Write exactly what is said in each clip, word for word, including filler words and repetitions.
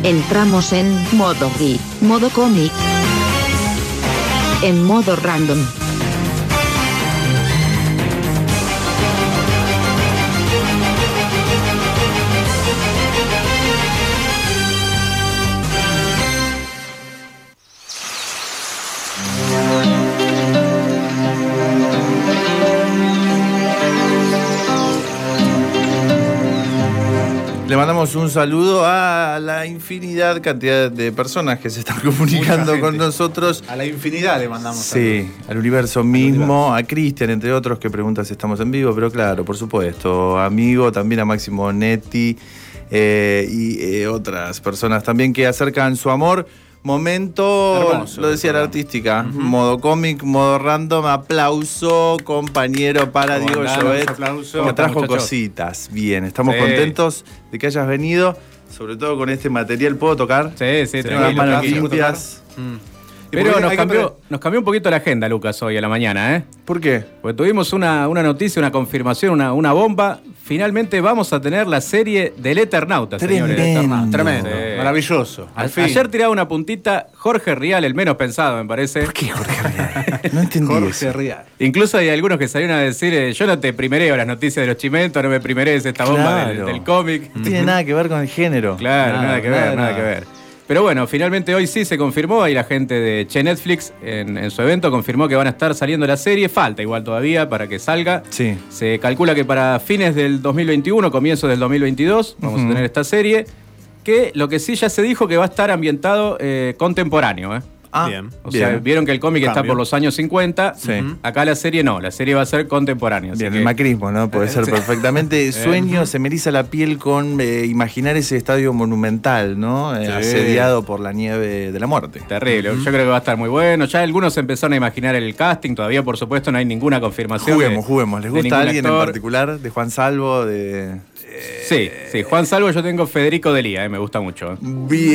Entramos en modo geek, modo cómic, en modo random. Le mandamos un saludo a la infinidad cantidad de personas que se están comunicando con nosotros. A la infinidad le mandamos Sí, saludos. al universo mismo, a Cristian, entre otros, que pregunta si estamos en vivo, pero claro, por supuesto, amigo, también a Máximo Netti eh, y eh, otras personas también que acercan su amor. Momento, Hermoso, lo decía la artística, uh-huh. Modo cómic, modo random, aplauso, compañero para Diego Llobet, que trajo cositas. Bien, estamos sí. contentos de que hayas venido, sobre todo con este material. ¿Puedo tocar? Sí, sí, tengo las manos limpias. Pero nos cambió, nos cambió un poquito la agenda, Lucas, hoy a la mañana, ¿eh? ¿Por qué? Porque tuvimos una, una noticia, una confirmación, una, una bomba. Finalmente vamos a tener la serie del Eternauta, Tremendo. señores. Eternauta. Tremendo, sí. Maravilloso. Al fin. Ayer tiraba una puntita Jorge Rial, el menos pensado, me parece. ¿Por qué Jorge Rial? No entendí Jorge eso. Rial. Incluso hay algunos que salieron a decir, eh, yo no te primereo las noticias de los chimentos, no me primerees esta bomba Claro. del, del cómic. No tiene nada que ver con el género. Claro, nada, nada que ver, nada, nada que ver. Pero bueno, finalmente hoy sí se confirmó, ahí la gente de Che Netflix en, en su evento confirmó que van a estar saliendo la serie, falta igual todavía para que salga. Sí. Se calcula que para fines del dos mil veintiuno, comienzos del dos mil veintidós, vamos uh-huh. a tener esta serie, que lo que sí ya se dijo que va a estar ambientado eh, contemporáneo, ¿eh? Ah, bien. O bien. sea, vieron que el cómic Cambio. está por los años cincuenta, Sí. acá la serie no, la serie va a ser contemporánea. así Bien, que- el macrismo, ¿no? Puede ser Sí. perfectamente. Sueño, se me eriza la piel con eh, imaginar ese estadio monumental, ¿no? Eh, Sí. asediado por la nieve de la muerte. Terrible, yo creo que va a estar muy bueno. Ya algunos empezaron a imaginar el casting, todavía por supuesto no hay ninguna confirmación. Juguemos, de- juguemos. ¿Les de gusta ningún alguien actor. en particular? ¿De Juan Salvo? De... Sí, sí, Juan Salvo yo tengo Federico Delía, eh, me gusta mucho. eh.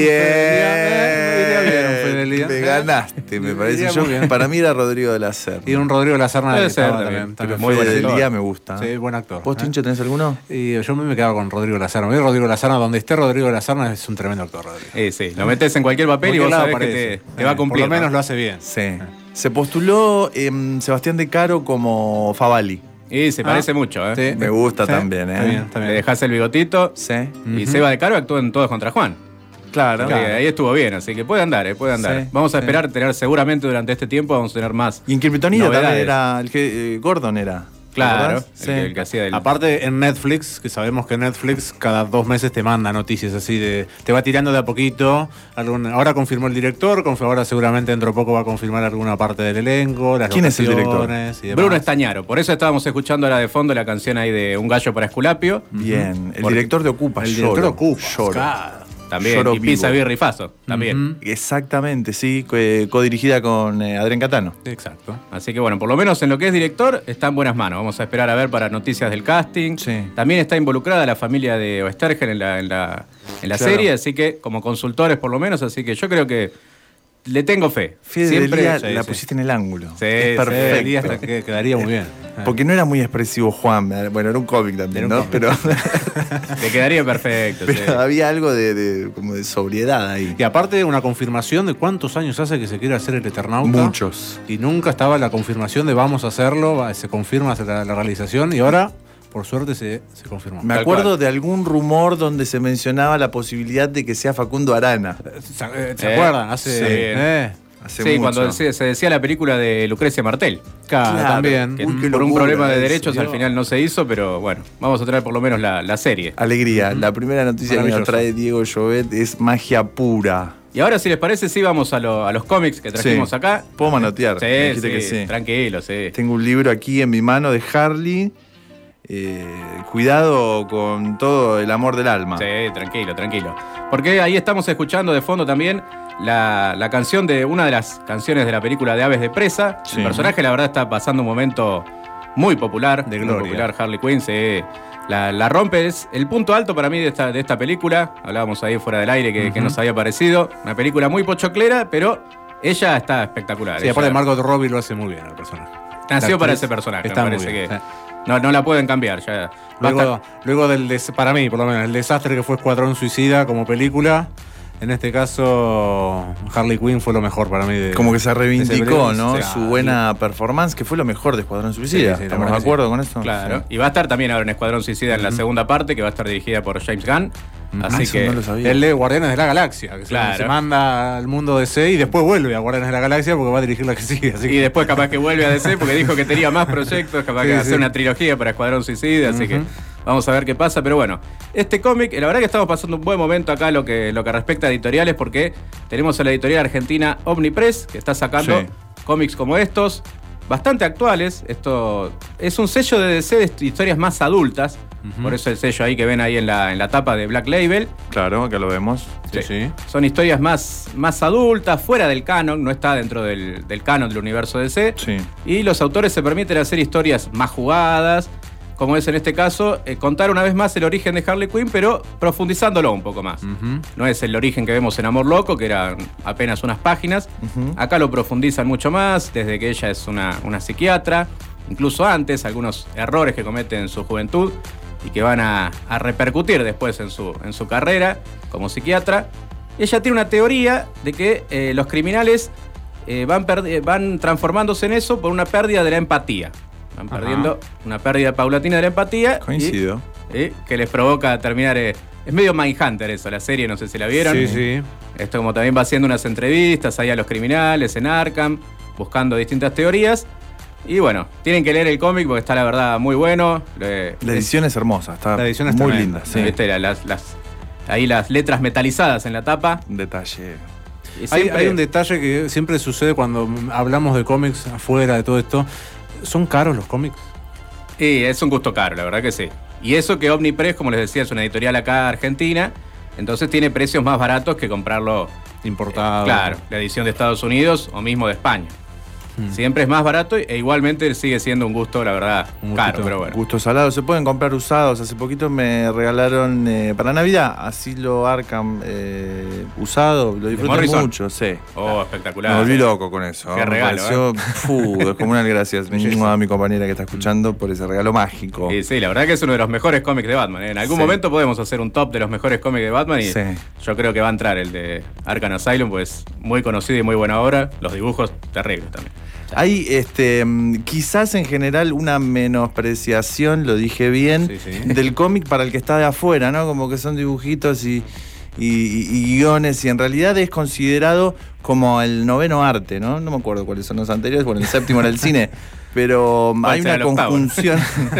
Bien. bien, Fidelidad. Me ganaste, me parece. Diría Yo, muy bien. para mí era Rodrigo de la Serna. Y un Rodrigo La Serna Puede que ser estaba también, también. muy Fede buen del actor. día me gusta. Sí, buen actor. ¿Vos, ¿eh? Tincho, tenés alguno? Y yo me quedaba con Rodrigo La Serna. Rodrigo La Serna, donde esté Rodrigo La Serna, es un tremendo actor, Rodrigo. Eh, sí, lo metes en cualquier papel y Cualquier vos lado sabés que aparece. te, te va a Eh, cumplir. Por lo menos ¿no? lo hace bien. Sí. Se postuló eh, Sebastián De Caro como Favali. Y se parece Ah, mucho, ¿eh? sí. Me gusta Sí, también, ¿eh? Está bien, está Le bien. dejás el bigotito Sí. y Seba de Caro actuó en Todos contra Juan. Claro. Sí, ahí estuvo bien, así que puede andar, eh, puede andar. Sí, vamos a sí. esperar tener seguramente durante este tiempo, vamos a tener más. Y en Kryptonita novedades. también era el que eh, Gordon era. Claro, ¿Verdad? el, Sí. que, el que hacía del... Aparte en Netflix, que sabemos que Netflix cada dos meses te manda noticias así de, te va tirando de a poquito. Algún, ahora confirmó el director, conf- ahora seguramente dentro de poco va a confirmar alguna parte del elenco, las ¿Quién es el director? locaciones y demás. Bruno Estañaro, por eso estábamos escuchando ahora de fondo la canción ahí de Un gallo para Esculapio. Bien. El Porque- director de Ocupa, el Lloro. director ocupa. Lloro. Claro. También, Lloro y Pisa, vivo. Birra y Faso, también. Ujú. Exactamente, sí. co- eh, Codirigida con eh, Adrián Catano. Exacto. Así que bueno, por lo menos en lo que es director está en buenas manos. Vamos a esperar a ver para noticias del casting. Sí. También está involucrada la familia de Oestergen en la, en la, en la Claro. serie, así que como consultores por lo menos, así que yo creo que le tengo fe. Fede Siempre Delía sí, la sí. pusiste en el ángulo. Sí, es sí, perfecto. El día hasta que quedaría muy bien. Porque no era muy expresivo Juan. Bueno, era un cómic también, Era un ¿no? cómic. Pero, le quedaría perfecto. sí. pero había algo de, de- como de sobriedad ahí. Y aparte una confirmación de cuántos años hace que se quiere hacer el Eternauta. Muchos. Y nunca estaba la confirmación de vamos a hacerlo, va- se confirma la, la realización y ahora, por suerte, se, se confirmó. Me Tal acuerdo cual. de algún rumor donde se mencionaba la posibilidad de que sea Facundo Arana. ¿Se, eh, ¿se Eh, acuerdan? Hace, sí. eh, Hace Sí, mucho. cuando se, se decía la película de Lucrecia Martel. claro, Claro. también. Que Uy, qué por un locura problema de eso, derechos al Dios. final no se hizo, pero bueno, vamos a traer por lo menos la, la serie. Alegría. La primera noticia que nos Maravilloso. trae Diego Llobet es magia pura. Y ahora, si les parece, sí vamos a, lo- a los cómics que trajimos Sí. acá. ¿Puedo manotear? Sí, Me dijiste sí, que sí. tranquilo, sí. Tengo un libro aquí en mi mano de Harley. Eh, cuidado con todo el amor del alma. Sí, tranquilo, tranquilo. Porque ahí estamos escuchando de fondo también la, la canción de una de las canciones de la película de Aves de Presa. Sí. El personaje, la verdad, está pasando un momento muy popular. De muy gloria. popular, Harley Quinn. Sí. La, la rompe, es el punto alto para mí de esta, de esta película. Hablábamos ahí fuera del aire que, que nos había parecido. Una película muy pochoclera, pero ella está espectacular. Sí, aparte Ella Margot Robbie lo hace muy bien el personaje. nació La para actriz ese personaje, está me muy parece bien, que sí. no, no la pueden cambiar. Ya. Luego, Basta- luego del des- para mí, por lo menos, el desastre que fue Escuadrón Suicida como película, En este caso, Harley Quinn fue lo mejor para mí. De, Como que se reivindicó, ¿no? Sí, Su buena performance, que fue lo mejor de Escuadrón Suicida. Sí, sí, ¿Estamos de acuerdo sí. con eso? Claro. Sí. Y va a estar también ahora en Escuadrón Suicida en Uh-huh. la segunda parte, que va a estar dirigida por James Gunn. Ah, Así eso que. no lo sabía. El de Guardianes de la Galaxia, que se- Claro. se manda al mundo D C y después vuelve a Guardianes de la Galaxia porque va a dirigir la que sigue. Así Y que después capaz que vuelve a D C porque dijo que tenía más proyectos, capaz Sí, que va a sí. hacer una trilogía para Escuadrón Suicida, así Ujú. que vamos a ver qué pasa. Pero bueno, este cómic, la verdad que estamos pasando un buen momento acá lo que, lo que respecta a editoriales, porque tenemos a la editorial argentina Omnipress, que está sacando Sí. cómics como estos, bastante actuales. Esto es un sello de D C de historias más adultas, Ujú. por eso el sello ahí que ven ahí en la, en la tapa de Black Label. Claro, acá lo vemos. sí, sí. Son historias más, más adultas, fuera del canon, no está dentro del, del canon del universo D C. Sí. Y los autores se permiten hacer historias más jugadas, como es en este caso, eh, contar una vez más el origen de Harley Quinn, pero profundizándolo un poco más. Ujú. No es el origen que vemos en Amor Loco, que eran apenas unas páginas. Ujú. Acá lo profundizan mucho más, desde que ella es una, una psiquiatra, incluso antes, algunos errores que comete en su juventud y que van a, a repercutir después en su, en su carrera como psiquiatra. Ella tiene una teoría de que eh, los criminales eh, van, perdi- van transformándose en eso por una pérdida de la empatía. Van Ajá. perdiendo una pérdida paulatina de la empatía. y- Coincido. y que les provoca terminar... eh, es medio Mindhunter eso, la serie, no sé si la vieron. Sí, sí. Esto como también va haciendo unas entrevistas ahí a los criminales en Arkham, buscando distintas teorías. Y bueno, tienen que leer el cómic porque está la verdad muy bueno. Le- La edición es hermosa, está La edición es muy tremenda. linda. Sí. ¿Viste? La- Las, las- ahí las letras metalizadas en la tapa. Un detalle. Y Hay, siempre- hay un detalle que siempre sucede cuando hablamos de cómics afuera de todo esto. ¿Son caros los cómics? Y es un gusto caro, la verdad que sí. Y eso que Omnipress, como les decía, es una editorial acá argentina, entonces tiene precios más baratos que comprarlo, Importado. claro, la edición de Estados Unidos o mismo de España. Siempre es más barato e igualmente sigue siendo un gusto, la verdad, Un caro, gustito. pero bueno. Gustos salados, se pueden comprar usados. Hace poquito me regalaron eh, para Navidad Asilo Arkham eh, usado. Lo disfruté Morrison. mucho, sí. Oh, espectacular. Me volví loco con eso. Qué Me regalo, pareció, fu, descomunal, gracias. Mínimo a mi compañera que está escuchando por ese regalo mágico. Y sí, la verdad que es uno de los mejores cómics de Batman. ¿eh? En algún Sí. momento podemos hacer un top de los mejores cómics de Batman y Sí. yo creo que va a entrar el de Arkham Asylum, pues muy conocido y muy buena obra. Los dibujos terribles también. Hay este, mm, quizás en general una menospreciación, lo dije bien, Sí, sí. del cómic para el que está de afuera, ¿no? Como que son dibujitos y, y- y- y guiones, y en realidad es considerado como el noveno arte, ¿no? No me acuerdo cuáles son los anteriores, bueno, el séptimo era el cine, pero ¿Cuál hay será una el octavo? conjunción,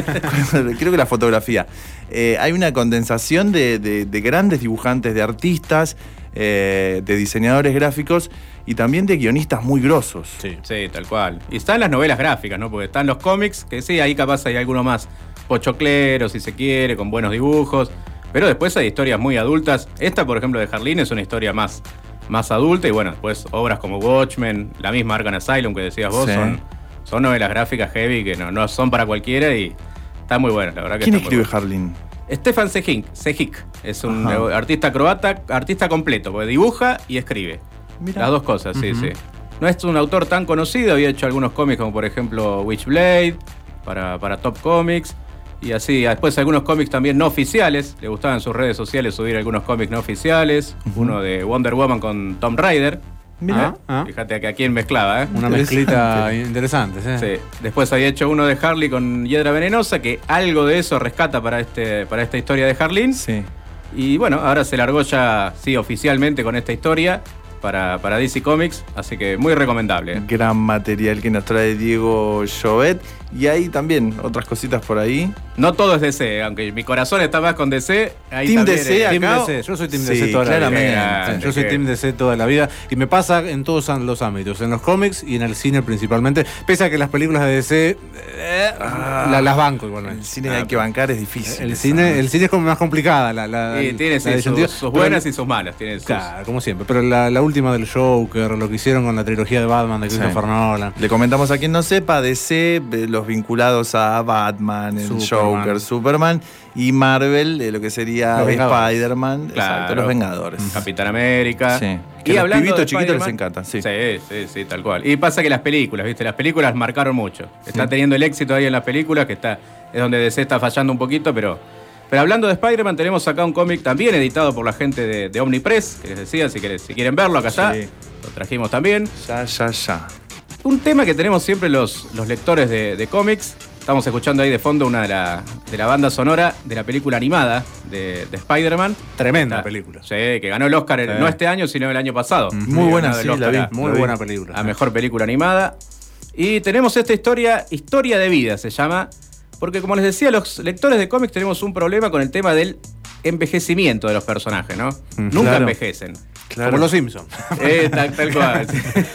creo que la fotografía, Eh, hay una condensación de, de- de grandes dibujantes, de artistas, eh, de diseñadores gráficos y también de guionistas muy grosos. Sí. Sí, tal cual. Y están las novelas gráficas, ¿no? Porque están los cómics, que sí, ahí capaz hay alguno más pochoclero, si se quiere, con buenos dibujos. Pero después hay historias muy adultas. Esta, por ejemplo, de Harleen es una historia más, más adulta. Y bueno, después obras como Watchmen, la misma Arkham Asylum que decías vos, Sí. son, son novelas gráficas heavy que no, no son para cualquiera y está muy buena, la verdad que ¿Quién está muy escribe Harleen? Stefan Sejic, Sejic es un Ajá. eh, artista croata, artista completo, porque dibuja y escribe. Mirá. Las dos cosas, sí, Ujú. sí. No es un autor tan conocido, había hecho algunos cómics como por ejemplo Witchblade para, para Top Comics y así. Después algunos cómics también no oficiales, le gustaba en sus redes sociales subir algunos cómics no oficiales, uno de Wonder Woman con Tomb Raider. Mirá. Ah, ah. Fíjate que a quién mezclaba, ¿eh? Una Interesante. mezclita interesante, ¿sí? Sí. Después había hecho uno de Harley con Hiedra Venenosa, que algo de eso rescata para, este, para esta historia de Harleen. Sí. Y bueno, ahora se largó ya, sí, oficialmente con esta historia para, para D C Comics, así que muy recomendable. ¿eh? Gran material que nos trae Diego Jovet. Y hay también otras cositas por ahí. No todo es D C, aunque mi corazón está más con D C. Ahí Team también D C es- Team acá. D C, yo soy Team Sí, D C toda la claramente. vida. Sí, yo soy Que- Team D C toda la vida y me pasa en todos los ámbitos, en los cómics y en el cine principalmente, pese a que las películas de D C eh, Ah. la- las banco El igualmente. cine Ah, hay que bancar, es difícil. El eso, cine, ¿no? el cine es como más complicada. La, la, Y tiene la sí, disyuntiva, sus, sus pero- buenas y sus malas. Tiene sus- Claro, como siempre. Pero la, la última del Joker, lo que hicieron con la trilogía de Batman de Sí. Christopher Nolan. Le comentamos a quien no sepa, D C, eh, los vinculados a Batman, el Superman. Joker, Superman y Marvel, eh, lo que sería Los Vengadores. Spider-Man, Claro. exacto, los Vengadores. Capitán América. Sí. Que Y los hablando pibitos de chiquitos les Spider-Man- encanta, sí. Sí, sí, sí, tal cual. Y pasa que las películas, ¿viste? Las películas marcaron mucho. Está teniendo el éxito ahí en las películas, que está es donde D C está fallando un poquito, pero Pero hablando de Spider-Man, tenemos acá un cómic también editado por la gente de, de Omnipress, que les decía, si, querés, si quieren verlo, acá está. Sí. Lo trajimos también. Ya, ya, ya. Un tema que tenemos siempre los, los lectores de, de cómics. Estamos escuchando ahí de fondo una de la, de la banda sonora de la película animada de, de Spider-Man. Tremenda Está, película. Sí, que ganó el Oscar, Sí. no este año, sino el año pasado. Muy buena, Ganó el sí, la Oscar vi. a- Muy Lo vi. buena película. a mejor película animada. Y tenemos esta historia, Historia de Vida se llama, porque como les decía, los lectores de cómics tenemos un problema con el tema del envejecimiento de los personajes, ¿no? Nunca claro. envejecen. Claro. Como los Simpsons. Eh, tal, tal cual.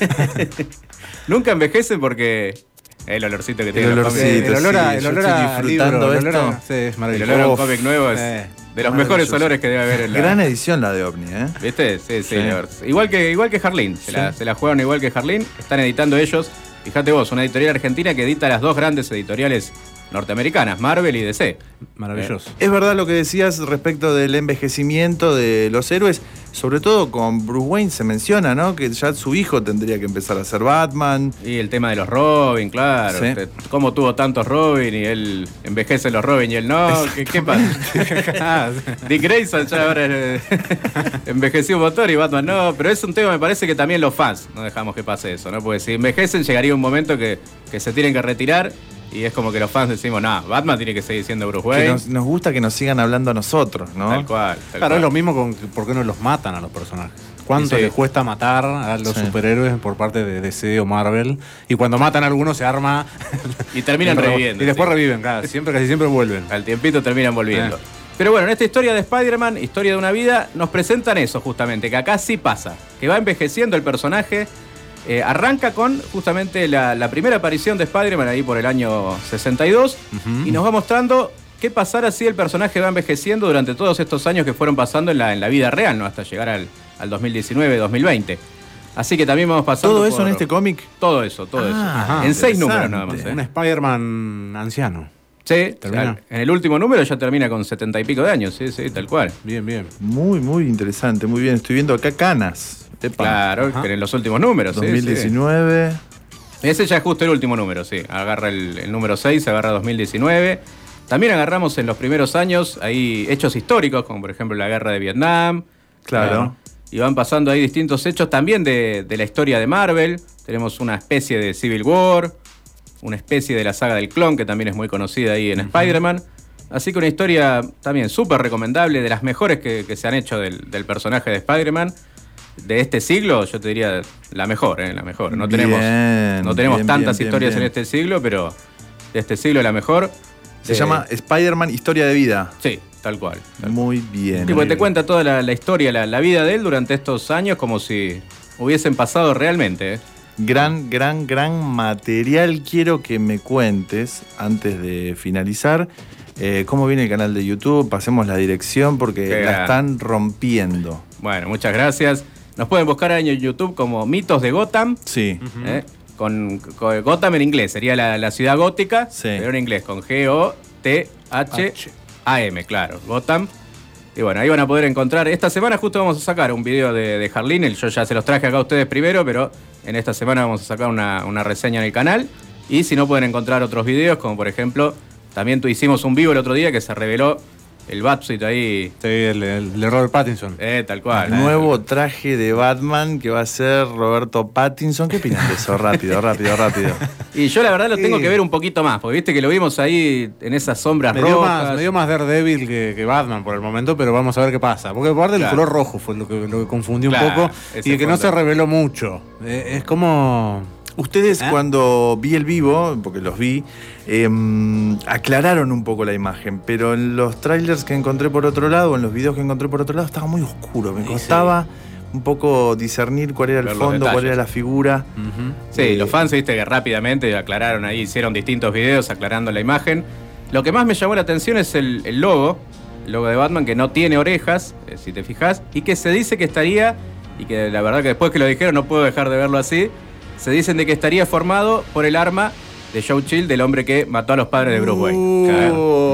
Nunca envejecen porque el olorcito que tiene El los olorcito, cómics. el olor a, sí, el yo olor estoy a disfrutando libro, el olor a- esto. sí, es El maravilloso. olor a un Uf. cómic nuevo es Eh, de los maravilloso. mejores olores que debe haber en la... Gran edición la de OVNI, ¿eh? ¿Viste? Sí, sí. Sí. la verdad. Igual que, igual que Harleen. Se, la, se la jugaron igual que Harleen. Están editando ellos. Fíjate vos, una editorial argentina que edita las dos grandes editoriales norteamericanas, Marvel y D C. Maravilloso. Es verdad lo que decías respecto del envejecimiento de los héroes, sobre todo con Bruce Wayne se menciona, ¿no? Que ya su hijo tendría que empezar a ser Batman. Y el tema de los Robin, claro. Sí. Te- Cómo tuvo tantos Robin y él envejece los Robin y él no. ¿Qué, qué pasa? Ah, Dick Grayson ya ahora eh, envejeció un montón y Batman no. Pero es un tema, me parece que también los fans no dejamos que pase eso, ¿no? Porque si envejecen llegaría un momento que, que se tienen que retirar y es como que los fans decimos, no, Batman tiene que seguir siendo Bruce Que Wayne. nos, nos gusta que nos sigan hablando a nosotros, ¿no? Tal cual. Tal Claro, cual. es lo mismo con que- por qué no los matan a los personajes. ¿Cuánto Sí. les cuesta matar a los Sí. superhéroes por parte de D C o Marvel? Y cuando matan a algunos se arma. Y terminan el robo. reviviendo. Y después sí. reviven, claro. Siempre, casi siempre vuelven. Al tiempito terminan volviendo. Eh. Pero bueno, en esta historia de Spider-Man, historia de una vida, nos presentan eso justamente, que acá sí pasa, que va envejeciendo el personaje. Eh, arranca con justamente la, la primera aparición de Spider-Man ahí por el año sesenta y dos Ujú. y nos va mostrando qué pasará si el personaje va envejeciendo durante todos estos años que fueron pasando en la, en la vida real, ¿no? Hasta llegar al, al dos mil diecinueve, dos mil veinte. Así que también vamos pasando ¿Todo eso por- en este cómic? Todo eso, todo Ah, eso. ajá, en seis interesante. números nada más. ¿eh? Un Spider-Man anciano. Sí, Termina. en el último número ya termina con setenta y pico de años, sí, sí, tal cual. Bien, bien. Muy, muy interesante, muy bien. Estoy viendo acá canas. Epa. Claro, Ajá. que en los últimos números, sí, dos mil diecinueve. sí. Ese ya es justo el último número, sí. Agarra el, el número seis, agarra dos mil diecinueve. También agarramos en los primeros años ahí hechos históricos, como por ejemplo la guerra de Vietnam. Claro. Y van pasando ahí distintos hechos también de, de la historia de Marvel. Tenemos una especie de Civil War, una especie de la saga del clon, que también es muy conocida ahí en Spider-Man. Así que una historia también súper recomendable, de las mejores que, que se han hecho del, del personaje de Spider-Man. De este siglo, yo te diría la mejor, ¿eh? La mejor. No tenemos, Bien, no tenemos bien, tantas bien, historias bien, en este siglo, pero de este siglo la mejor. Se Eh, llama Spider-Man Historia de Vida. Sí, tal cual. Tal Muy bien. Sí, porque te cuenta toda la, la historia, la, la vida de él durante estos años como si hubiesen pasado realmente. ¿eh? Gran, gran, gran material. Quiero que me cuentes, antes de finalizar, eh, cómo viene el canal de YouTube. Pasemos la dirección porque Qué la gran. están rompiendo. Bueno, muchas gracias. Nos pueden buscar ahí en YouTube como Mitos de Gotham. Sí. ¿eh? Con, con Gotham en inglés, sería la, la ciudad gótica, Sí. pero en inglés, con G O T H A M, claro, Gotham. Y bueno, ahí van a poder encontrar. Esta semana justo vamos a sacar un video de, de Harleen. Yo ya se los traje acá a ustedes primero, pero en esta semana vamos a sacar una, una reseña en el canal. Y si no, pueden encontrar otros videos, como por ejemplo, también tu, hicimos un vivo el otro día que se reveló el Batsuit ahí. Sí, el, el de Robert Pattinson. Eh, tal cual. Nuevo traje de Batman que va a ser Roberto Pattinson. ¿Qué opinas de eso? Rápido, rápido, rápido. Y yo la verdad lo tengo Sí. que ver un poquito más, porque viste que lo vimos ahí en esas sombras Me dio, rojas. más, me dio más Daredevil que, que Batman por el momento, pero vamos a ver qué pasa. Porque aparte el Claro. color rojo fue lo que, lo que confundió Claro, un poco ese y que fue no el- se reveló mucho. Eh, es como... Ustedes, ¿Eh? cuando vi el vivo, porque los vi, eh, aclararon un poco la imagen, pero en los trailers que encontré por otro lado, en los videos que encontré por otro lado, estaba muy oscuro. Me Sí, costaba un poco discernir cuál era el Ver los fondo, cuál detalles. era la figura. Ujú. Sí, Eh, los fans, viste, que rápidamente aclararon ahí, hicieron distintos videos aclarando la imagen. Lo que más me llamó la atención es el, el logo, el logo de Batman, que no tiene orejas, eh, si te fijas, y que se dice que estaría, y que la verdad que después que lo dijeron no puedo dejar de verlo así, se dicen de que estaría formado por el arma de Joe Chill, del hombre que mató a los padres de Bruce Wayne. Claro.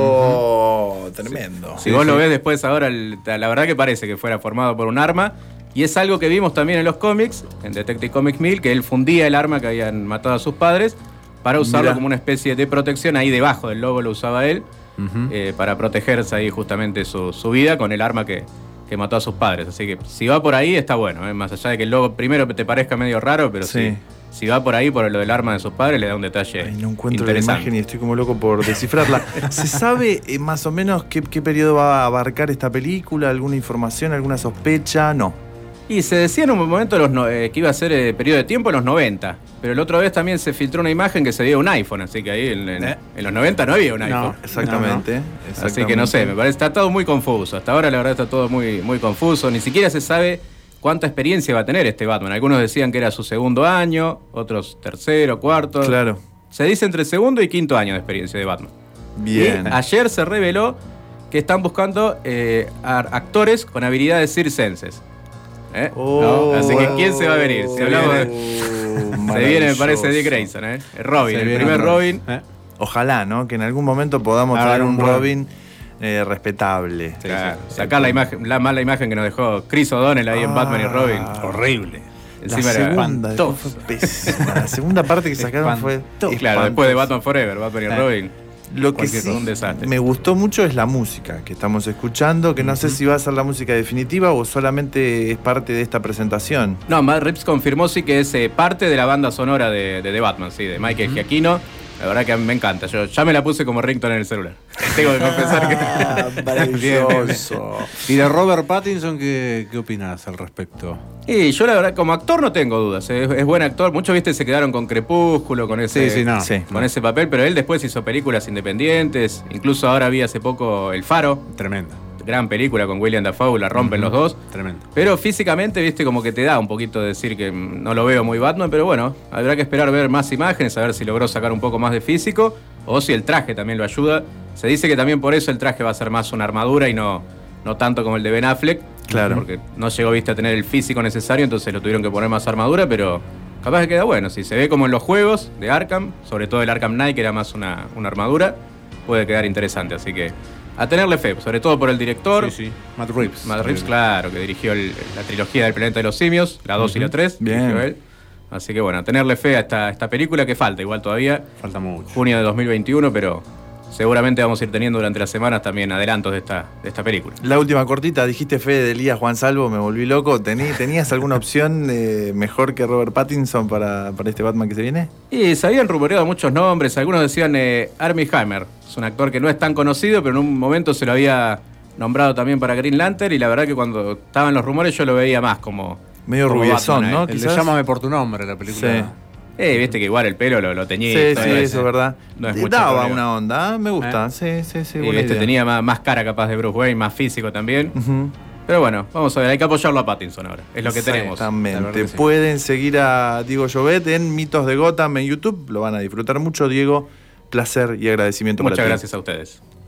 Oh, tremendo. Si vos lo ves después ahora, el- la verdad que parece que fuera formado por un arma. Y es algo que vimos también en los cómics, en Detective Comics mil, que él fundía el arma que habían matado a sus padres para usarlo Mirá. como una especie de protección. Ahí debajo del logo lo usaba él. uh-huh. eh, para protegerse ahí justamente su, su vida con el arma que, que mató a sus padres. Así que si va por ahí está bueno, ¿eh? Más allá de que el logo primero te parezca medio raro, pero sí. si, si va por ahí, por lo del arma de sus padres, le da un detalle. Ay, no encuentro la imagen y estoy como loco por descifrarla. ¿Se sabe eh, más o menos qué, qué periodo va a abarcar esta película? ¿Alguna información, alguna sospecha? No. Y se decía en un momento los no, eh, que iba a ser el periodo de tiempo en los noventa, pero la otra vez también se filtró una imagen que se veía un iPhone, así que ahí en, en, ¿Eh? en los noventa no había un iPhone. No, exactamente, no, no. exactamente. Así que no sé, me parece está todo muy confuso. Hasta ahora la verdad está todo muy, muy confuso. Ni siquiera se sabe cuánta experiencia va a tener este Batman. Algunos decían que era su segundo año, otros tercero, cuarto. Claro. Se dice entre segundo y quinto año de experiencia de Batman. Bien. Y ayer se reveló que están buscando eh, actores con habilidades circenses. ¿Eh? Oh, ¿No? Así que ¿quién se va a venir? Si hablamos de... Se viene, me parece, Dick Grayson, ¿eh? Robin, el primer Robin. ¿Eh? Ojalá, ¿no? Que en algún momento podamos ah, tener un Robin eh, respetable. Sí, claro. Sí, sacar la imagen, la mala imagen que nos dejó Chris O'Donnell ahí ah, en Batman y Robin. Horrible. Encima la segunda, era fue pésima. La segunda parte que sacaron fue claro, espantosa. Después de Batman Forever, Batman y eh. Robin. Lo que sí un me gustó mucho es la música que estamos escuchando, que no uh-huh. sé si va a ser la música definitiva o solamente es parte de esta presentación. No, Matt Reeves confirmó sí que es eh, parte de la banda sonora de, de, de Batman, sí, de Michael uh-huh. Giacchino. La verdad que a mí me encanta. Yo ya me la puse como ringtone en el celular. Tengo que confesar que... Ah, maravilloso. ¿Y de Robert Pattinson qué, qué opinas al respecto? Y yo la verdad, como actor no tengo dudas. Es, es buen actor. Muchos, viste, se quedaron con Crepúsculo, con ese, sí, sí, no. sí, con no. ese papel, pero él después hizo películas independientes. Incluso ahora vi hace poco El Faro. Tremenda. Gran película con William Dafoe, la rompen uh-huh. los dos. Tremendo. Pero físicamente, viste, como que te da un poquito de decir que no lo veo muy Batman, pero bueno, habrá que esperar ver más imágenes, a ver si logró sacar un poco más de físico o si el traje también lo ayuda. Se dice que también por eso el traje va a ser más una armadura y no, no tanto como el de Ben Affleck. Claro. Porque no llegó, viste, a tener el físico necesario, entonces lo tuvieron que poner más armadura, pero capaz que queda bueno. Si se ve como en los juegos de Arkham, sobre todo el Arkham Knight, que era más una, una armadura, puede quedar interesante, así que... A tenerle fe, sobre todo por el director. Sí, sí. Matt Reeves. Matt Reeves, claro, que dirigió el, la trilogía del Planeta de los Simios, la dos uh-huh. y la tres. Bien. Él. Así que bueno, a tenerle fe a esta, esta película que falta, igual todavía. Falta mucho. Junio de dos mil veintiuno, pero seguramente vamos a ir teniendo durante las semanas también adelantos de esta, de esta película. La última cortita, dijiste fe de Elías Juan Salvo, me volví loco. ¿Tení, ¿Tenías alguna opción eh, mejor que Robert Pattinson para, para este Batman que se viene? Y se habían rumoreado muchos nombres, algunos decían eh, Armie Hammer. Es un actor que no es tan conocido, pero en un momento se lo había nombrado también para Green Lantern y la verdad que cuando estaban los rumores yo lo veía más como... Medio como rubiezón, Batman, ¿no? El de Llámame por tu nombre, la película. Sí. Eh, viste que igual el pelo lo, lo teñía. Sí, sí, eso es verdad. No es Le daba una onda, me gusta. ¿Eh? Sí, sí, sí. Y este tenía más, más cara capaz de Bruce Wayne, más físico también. Uh-huh. Pero bueno, vamos a ver, hay que apoyarlo a Pattinson ahora. Es lo que tenemos. Exactamente. Sí. Pueden seguir a Diego Llobet en Mitos de Gotham en YouTube. Lo van a disfrutar mucho, Diego. Placer y agradecimiento Muchas para ti. Muchas gracias a ustedes.